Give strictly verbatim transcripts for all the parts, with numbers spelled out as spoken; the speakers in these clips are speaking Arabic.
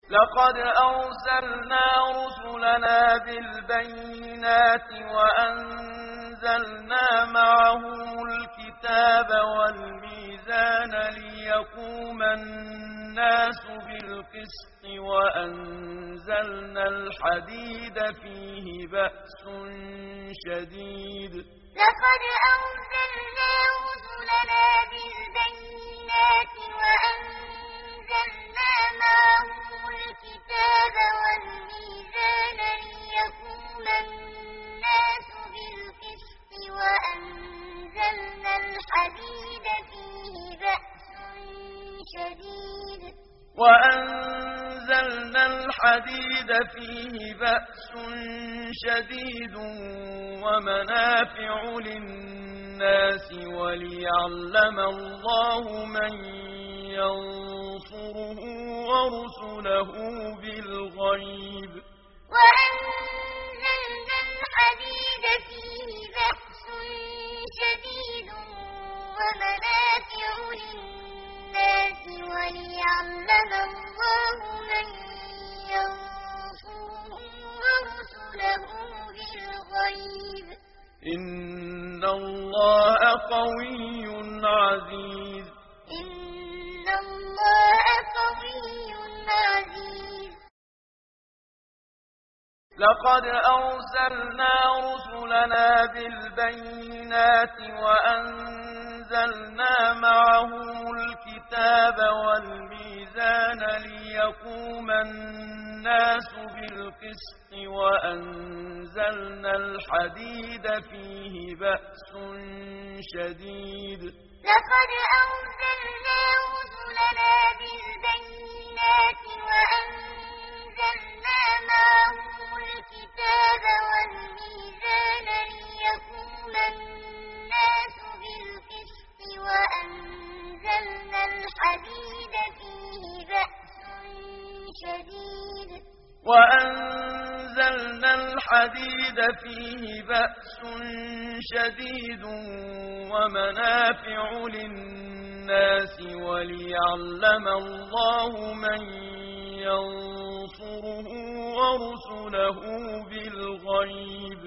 لقد أرسلنا رسلنا بالبينات وأنزلنا معهم الكتاب والميزان ليقوم الناس بالقسط وأنزلنا الحديد فيه بأس شديد. لقد أرسلنا رسلنا بالبينات وأنزلنا معهم الكتاب والميزان ليقوم الناس بالقسط وأنزلنا الحديد فيه بأس شديد. وأنزلنا الحديد فيه بأس شديد ومنافع للناس وليعلم الله من ينصره ورسله بالغيب. وأنزلنا الحديد فيه بأس شديد ومنافع للناس وليعلم الله من ينصره ورسله بالغيب. إن الله قوي عزيز. إن الله قوي عزيز. لقد أرسلنا رسلنا بالبينات وأنزلنا معهم الكتاب والميزان ليقوم الناس بالقسط وأنزلنا الحديد فيه بأس شديد. لقد أرسلنا رسلنا بالبينات وأنزلنا معهم الكتاب والميزان ليقوم الناس بالقسط وأنزلنا الحديد فيه بأس شديد. وأنزلنا الحديد فيه بأس شديد ومنافع للناس وليعلم الله من ينصره ورسله بالغيب.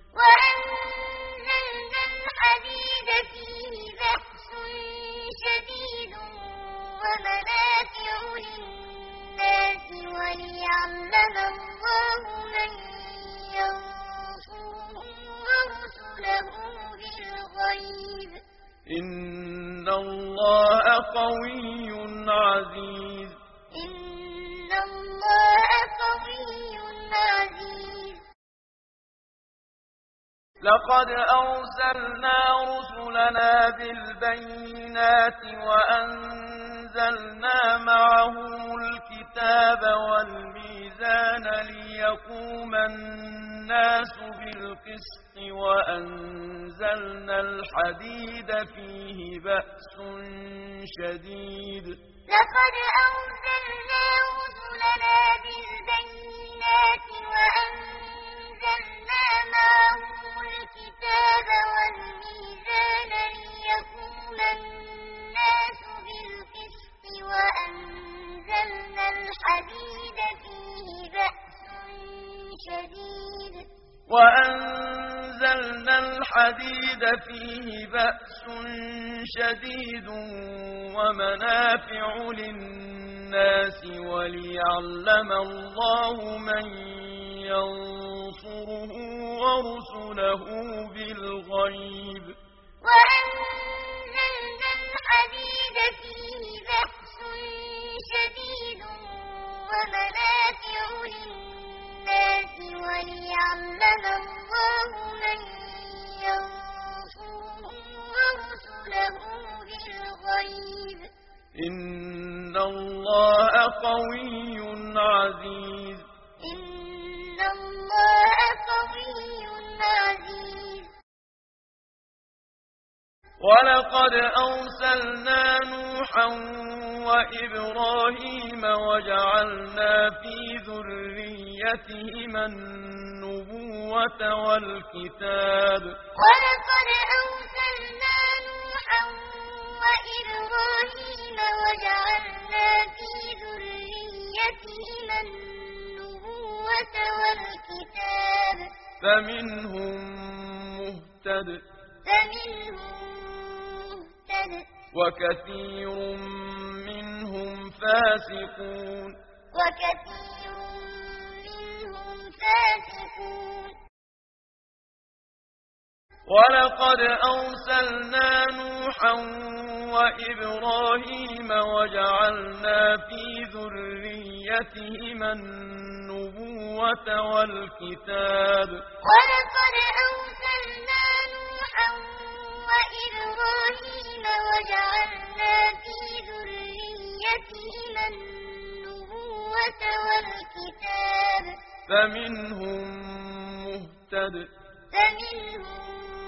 وأنزلنا الحديد فيه بأس شديد ومنافع للناس وليعلم الله من ينصره ورسله بالغيب. إن الله قوي عزيز. إن الله قوي عزيز. لقد أرسلنا رسلنا بالبينات وأنزلنا معهم الكتاب والميزان ليقوم الناس بالقسط وأنزلنا الحديد فيه بأس شديد. لقد أرسلنا رسلنا بالبينات وأنزلنا معهم الكتاب والميزان ليقوم الناس بالقسط وأنزلنا الحديد فيه بأس شديد. وأنزلنا الحديد فيه بأس شديد ومنافع للناس وليعلم الله من ينصره ورسله بالغيب. وأنزلنا الحديد فيه بأس شديد ومنافع للناس وليعلم الله من ينصره ورسله بالغيب. إن الله قوي عزيز. إن الله قوي عزيز. ولقد أرسلنا نوحا وإبراهيم وجعلنا في ذريتهما النبوة والكتاب. ولقد أرسلنا نوحا وإبراهيم وجعلنا في ذريتهما ذريتهما النبوة والكتاب فمنهم مهتد فمنهم مهتد وكثير منهم فاسقون وكثير منهم فاسقون ولقد أرسلنا نوحا وإبراهيم وجعلنا في ذريتهما النبوة والكتاب ولقد أرسلنا نوحا وإبراهيم وجعلنا في ذريتهما النبوة والكتاب فمنهم مهتد فمنهم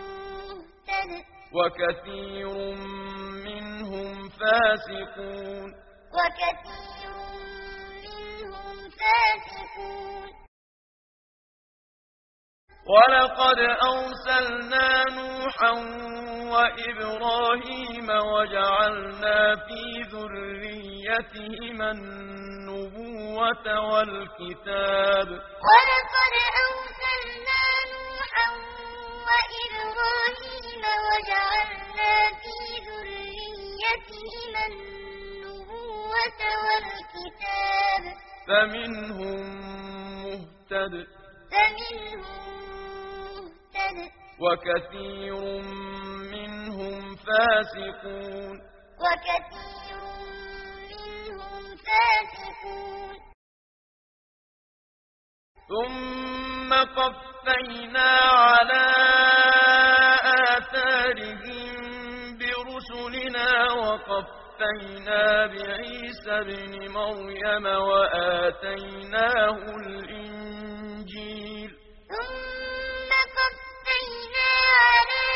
وكثير منهم فاسقون وكثير منهم فاسقون ولقد أرسلنا نوحا وإبراهيم وجعلنا في ذريتهما النبوة والكتاب ولقد أرسلنا نوحا وإبراهيم وجعلنا في ذريتهما النبوة والكتاب فمنهم مهتد فمنهم مهتد وكثير منهم فاسقون وكثير منهم فاسقون ثم قفينا على آثارهم برسلنا وقفينا بعيسى ابن مريم وآتيناه الإنجيل ثم قفينا على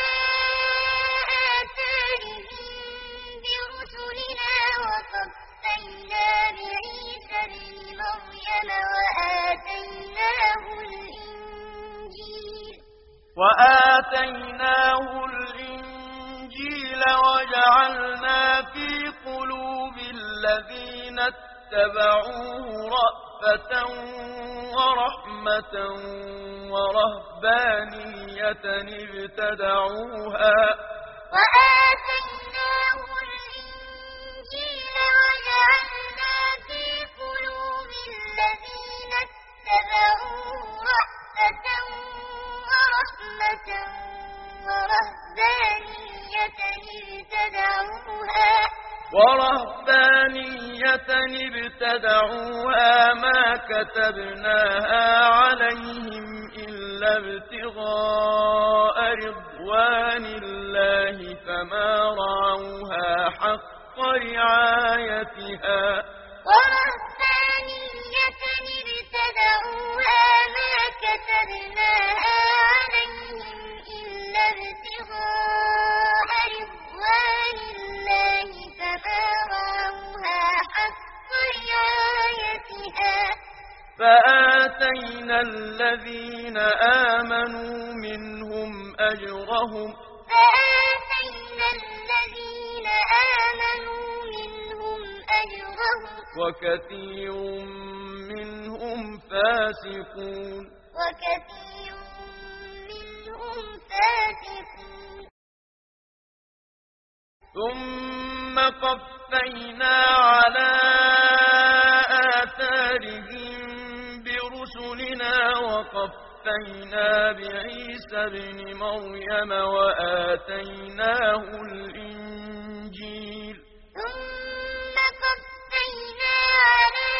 آثارهم برسلنا وقفينا بعيسى ابن مريم وآتيناه الإنجيل وآتيناه الإنجيل وجعلنا في قلوب الذين اتبعوه رأفة ورحمة ورهبانية ابتدعوها وآتيناه الإنجيل وجعلنا في قلوب الذين اتبعوه رأفة ورحمة ورهبانية ابتدعوها ورهبانية ابتدعوها ما كتبناها عليهم إلا ابتغاء رضوان الله فما رعوها حق رعايتها ورهبانية ابتدعوها ما كتبناها عليهم إلا ابتغاء رضوان الله فما رعوها حق رعايتها فآتينا الذين آمنوا منهم أجرهم فآتينا الذين آمنوا منهم أجرهم وكثير منهم فاسقون وكثير منهم فاسقون ثم قفينا على آثارهم برسلنا وقفينا بعيسى ابن مريم وآتيناه الإنجيل ثم قفينا على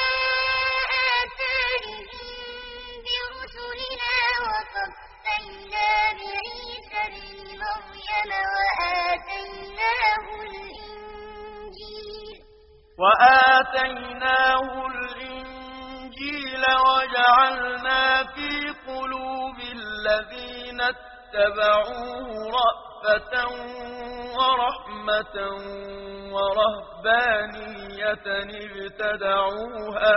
آثارهم برسلنا وقفينا بعيسى ابن مريم وآتيناه الإنجيل وآتيناه الإنجيل وجعلنا في قلوب الذين اتبعوه رأفة ورحمة ورهبانية ابتدعوها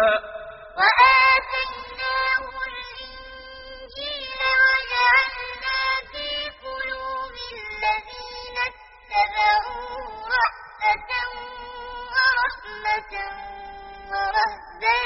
وآتيناه الإنجيل وجعلنا في قلوب الذين اتبعوه رأفة ورحمة ورهبانية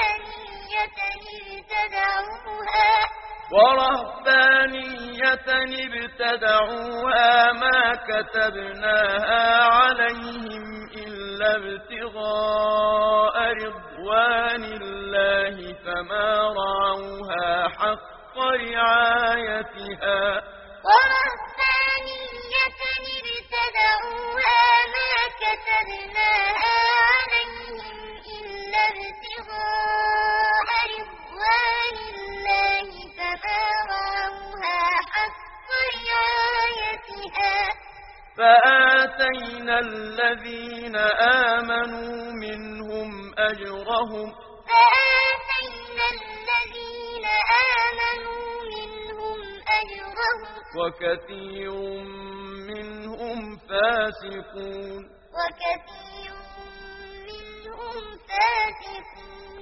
ورهبانية ابتدعوها ما كتبناها عليهم إلا ابتغاء رضوان الله فما رعوها حق رعايتها ورهبانية ابتدعوها ما كتبناها عليهم إلا ابتغاء رضوان الله فما رعوها حق رعايتها فآتينا الذين آمنوا منهم أجرهم فآتينا الذين آمنوا منهم أجرهم وكثير منهم فاسقون وكثير منهم فاسقون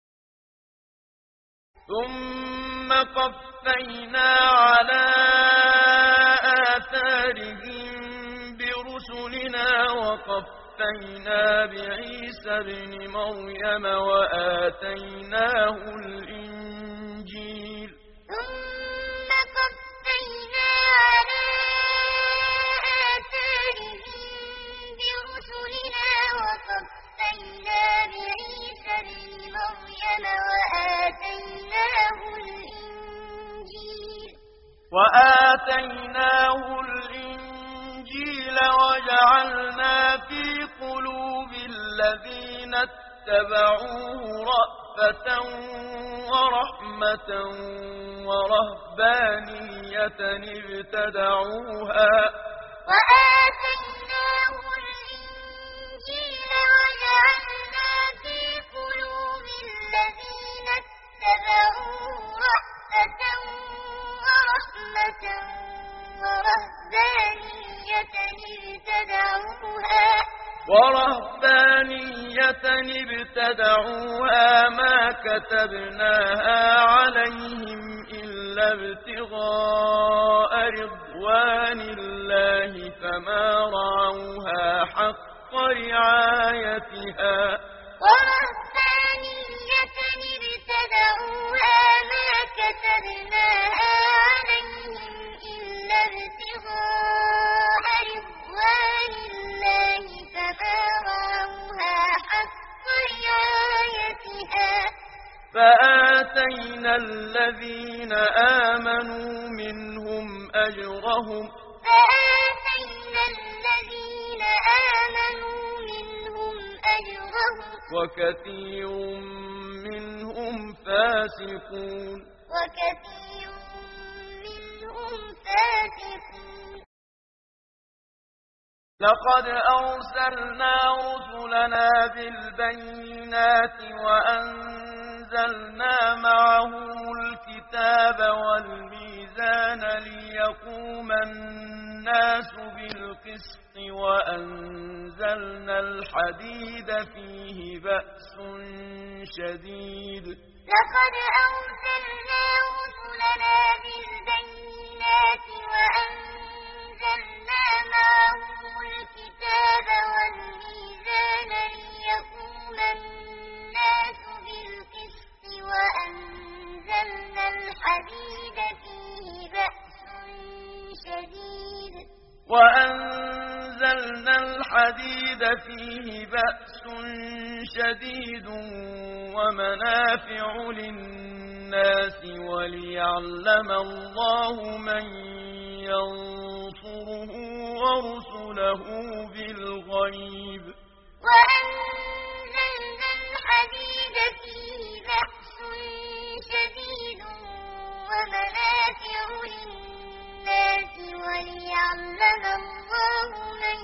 ثم قفينا على آثارهم برسلنا وقفينا بعيسى ابن مريم وآتيناه الإنجيل ثم قفينا على آثارهم برسلنا وقفينا بعيسى ابن مريم وآتيناه الإنجيل وآتيناه الإنجيل وجعلنا في قلوب الذين اتبعوه رأفة ورحمة ورهبانية ابتدعوها وآتيناه الإنجيل وجعلنا في قلوب الذين اتبعوه رأفة ورحمة ورهبانية ابتدعوها ورهبانية ابتدعوها ما كتبناها عليهم إلا ابتغاء رضوان الله فما رعوها حق رعايتها ورهبانية ابتدعوها ما كتبناها عليهم إلا ابتغاء رضوان الله فما رعوها حق رعايتها فآتينا الذين آمنوا منهم أجرهم فآتينا الذين آمنوا منهم أجرهم وكثير منهم فاسقون وكثير منهم فاسقون لقد أرسلنا رسلنا بالبينات وأنزلنا معهم الكتاب والميزان ليقوم الناس بالقسط وأنزلنا الحديد فيه بأس شديد لقد أرسلنا رسلنا بالبينات وأنزلنا معهم الكتاب والميزان ليقوم الناس بالقسط وأنزلنا الحديد فيه بأس شديد وأنزلنا الحديد فيه بأس شديد ومنافع للناس وليعلم الله من ينصره ورسله بالغيب وأنزلنا الحديد فيه بأس شديد ومنافع للناس وليعلم الله من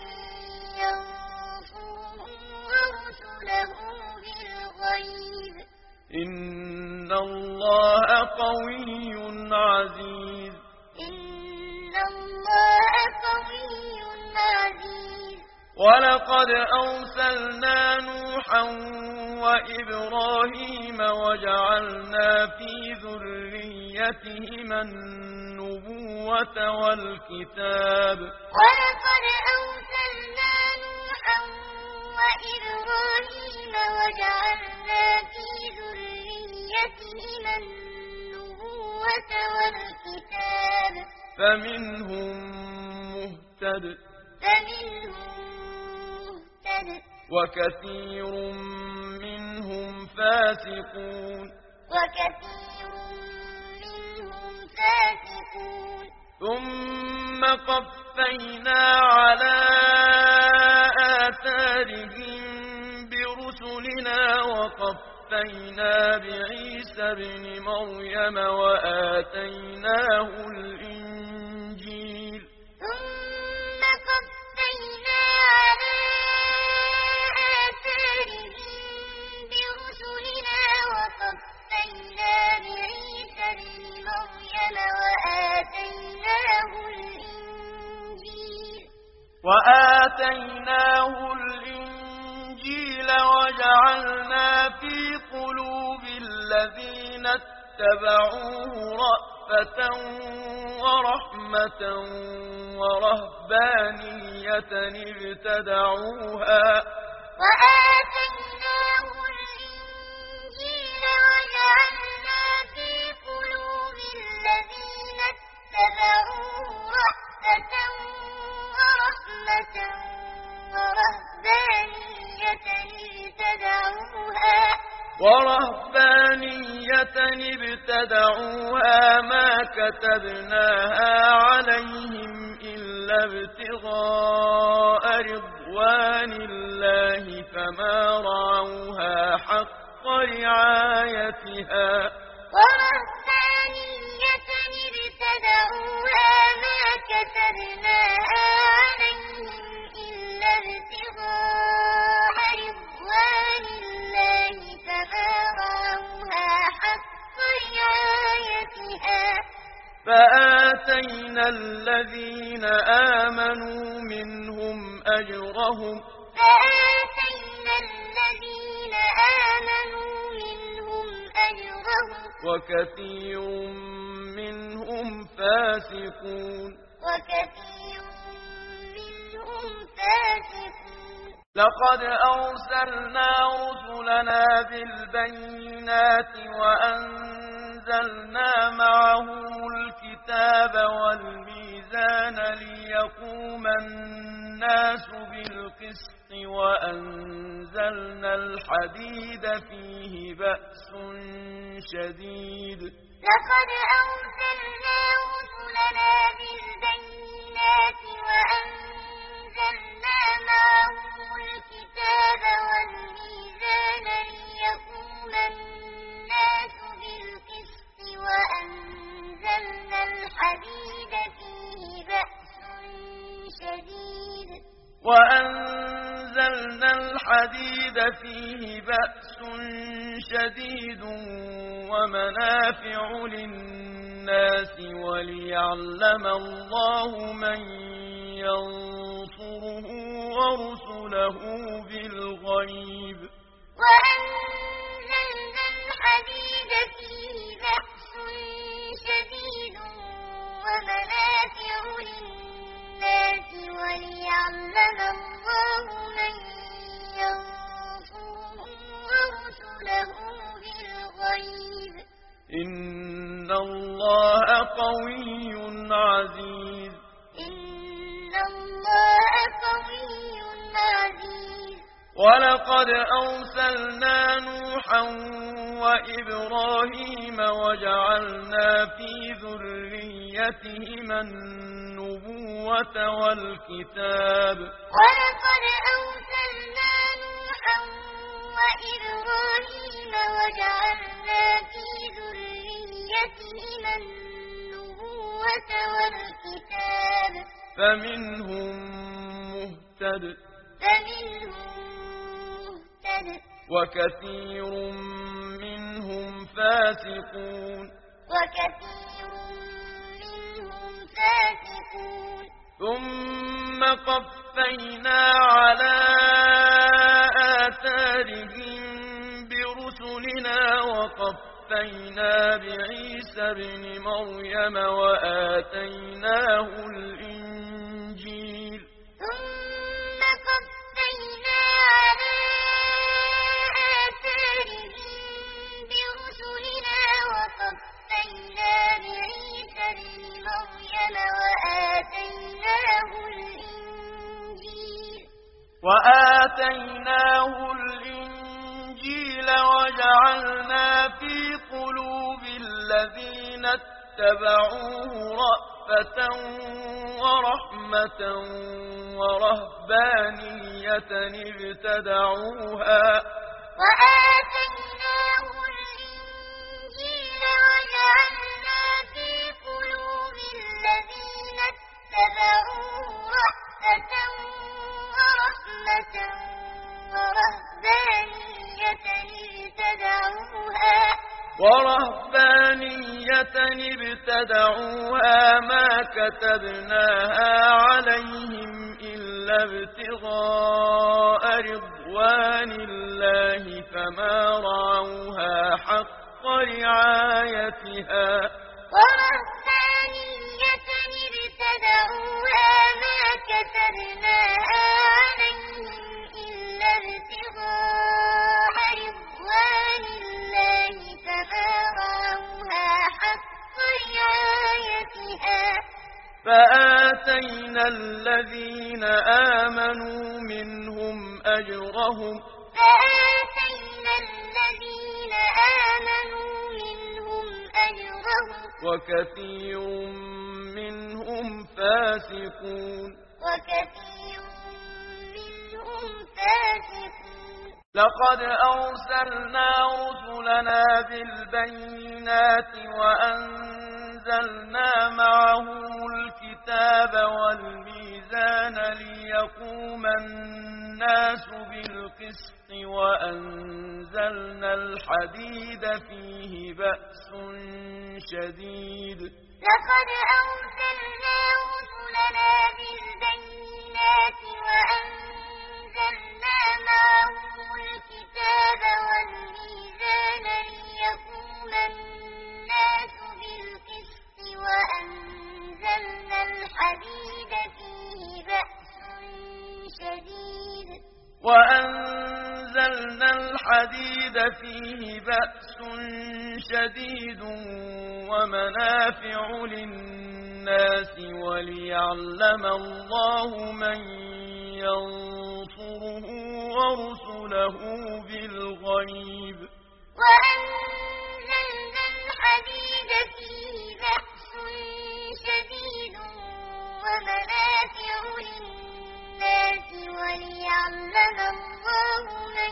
ينصره ورسله بالغيب إن الله قوي عزيز إن الله قوي عزيز ولقد أرسلنا نوحا وإبراهيم وجعلنا في ذريتهما النبوة والكتاب ولقد أرسلنا نوحا وإبراهيم وجعلنا في ذريتهما النبوة والكتاب فمنهم مهتد فمنهم مهتد وكثير منهم فاسقون وكثير منهم فاسقون ثم قفينا على آثارهم برسلنا وقفينا بعيسى ابن مريم وآتيناه الإنجيل ثم قفينا على آثارهم برسلنا وقفينا بعيسى ابن مريم وآتيناه الإنجيل وآتيناه الإنجيل وجعلنا في قلوب الذين اتبعوه رأفة ورحمة ورهبانية ابتدعوها وآتيناه الإنجيل وجعلنا في قلوب الذين اتبعوه رأفة ورحمة ورهبانية ابتدعوها ورهبانية ابتدعوها ما كتبناها عليهم إلا ابتغاء رضوان الله فما رعوها حق رعايتها ورهبانية ابتدعوها ما كتبناها عليهم إلا ابتغاء رضوان الله فما رعوها حق رعايتها فآتينا الذين آمنوا منهم أجرهم فآتينا الذين آمنوا منهم أجرهم وكثير منهم فاسقون وكثير منهم فاسقون لقد أرسلنا رسلنا بالبينات وأنزلنا معهم الكتاب والميزان ليقوم الناس بالقسط وأنزلنا الحديد فيه بأس شديد لقد أرسلنا رسلنا بالبينات وأنزلنا معهم الكتاب والميزان ليقوم الناس بالقسط وأنزلنا الحديد فيه بأس شديد وأنزلنا الحديد فيه بأس شديد ومنافع للناس وليعلم الله من ينصره ورسله بالغيب وأنزلنا الحديد فيه بأس شديد ومنافع للناس وليعلم الله من ينصره ورسله بالغيب إن الله قوي عزيز إن الله قوي عزيز ولقد أرسلنا نوحا وإبراهيم وجعلنا في ذريتهما النبوة والكتاب ولقد أرسلنا نوحا وإبراهيم وجعلنا في ذريتهما النبوة والكتاب فمنهم مهتد فمنهم مهتد وكثير منهم فاسقون وكثير منهم فاسقون ثم قفينا على آثارهم برسلنا وقفينا بعيسى ابن مريم وآتيناه الإنجيل ثم قفينا على آثارهم برسلنا وقفينا وآتيناه الإنجيل وجعلنا في قلوب الذين اتبعوه رأفة ورحمة ورهبانية ابتدعوها وآتيناه الإنجيل وجعلنا في قلوب الذين اتبعوه رأفة ورحمة ورهبانية ابتدعوها ورهبانية ابتدعوها ما كتبناها عليهم إلا ابتغاء رضوان الله فما رعوها حق رعايتها ورهبانية ابتدعوها ما كتبناها عليهم إلا ابتغاء رضوان الله فما رعوها حق رعايتها فآتينا الذين آمنوا منهم أجرهم فآتينا الذين آمنوا منهم أجرهم وكثير منهم فاسقون وكثير منهم فاسقون لقد أرسلنا رسلنا بالبينات وأنزلنا معهم الكتاب والميزان ليقوم الناس بالقسط وأنزلنا الحديد فيه بأس شديد لقد أرسلنا رسلنا بالبينات وأنزلنا معهم الكتاب والميزان ليقوم الناس بالقسط وأنزلنا الحديد فيه بأس شديد وأنزلنا الحديد فيه بأس شديد ومنافع للناس وليعلم الله من ينصره ورسله بالغيب وأنزلنا الحديد فيه بأس شديد ومنافع للناس وليعلم الله من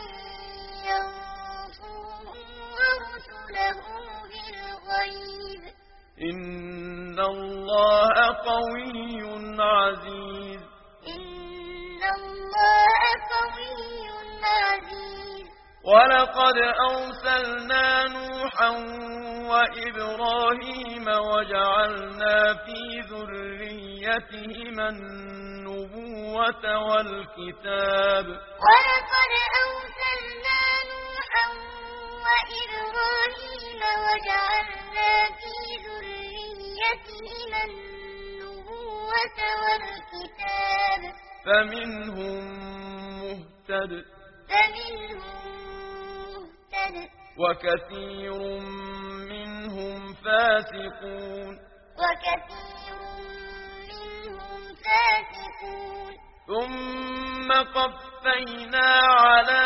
ينصره ورسله بالغيب إن الله قوي عزيز إن الله قوي عزيز ولقد أرسلنا نوحا وإبراهيم وجعلنا في ذريتهما النبوة والكتاب ولقد أرسلنا نوحا وإبراهيم وجعلنا في ذريتهما النبوة والكتاب فمنهم مهتد فمنهم مهتد وكثير منهم فاسقون وكثير منهم فاسقون ثم قفينا على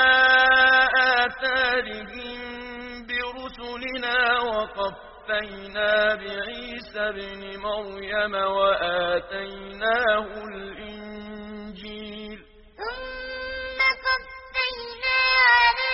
آثارهم برسلنا وقفينا بعيسى ابن مريم وآتيناه الإنجيل ثم قفينا على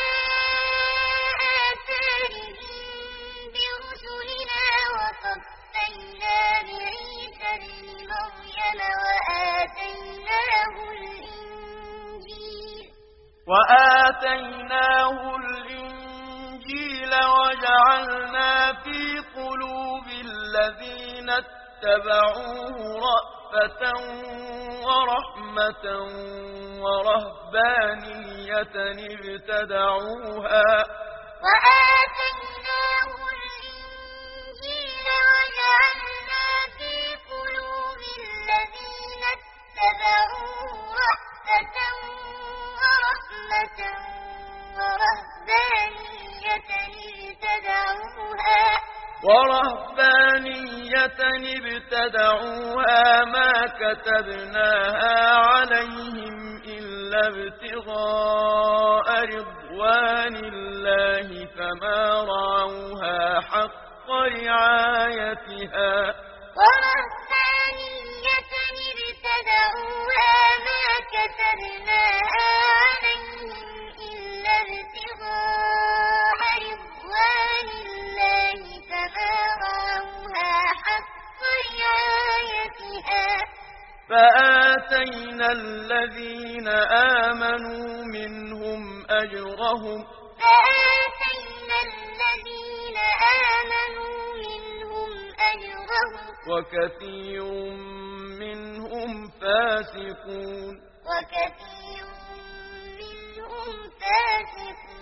آثارهم برسلنا وقفينا بعيسى ابن مريم وآتيناه الإنجيل وآتيناه الإنجيل وجعلنا في قلوب الذين اتبعوه رأفة ورحمة ورهبانية ابتدعوها وآتيناه الإنجيل وجعلنا في قلوب الذين اتبعوه رأفة ورحمة ورهبانية ابتدعوها ورهبانية ابتدعوها ما كتبناها عليهم إلا إلا ابتغاء رضوان الله فما رعوها حق رعايتها ورهبانية ابتدعوها ما كتبناها عليهم إلا ابتغاء رضوان الله فما رعوها حق رعايتها فآتينا الذين آمنوا منهم أجرهم فآتينا الذين آمنوا منهم أجرهم وكثير منهم فاسقون وكثير منهم فاسقون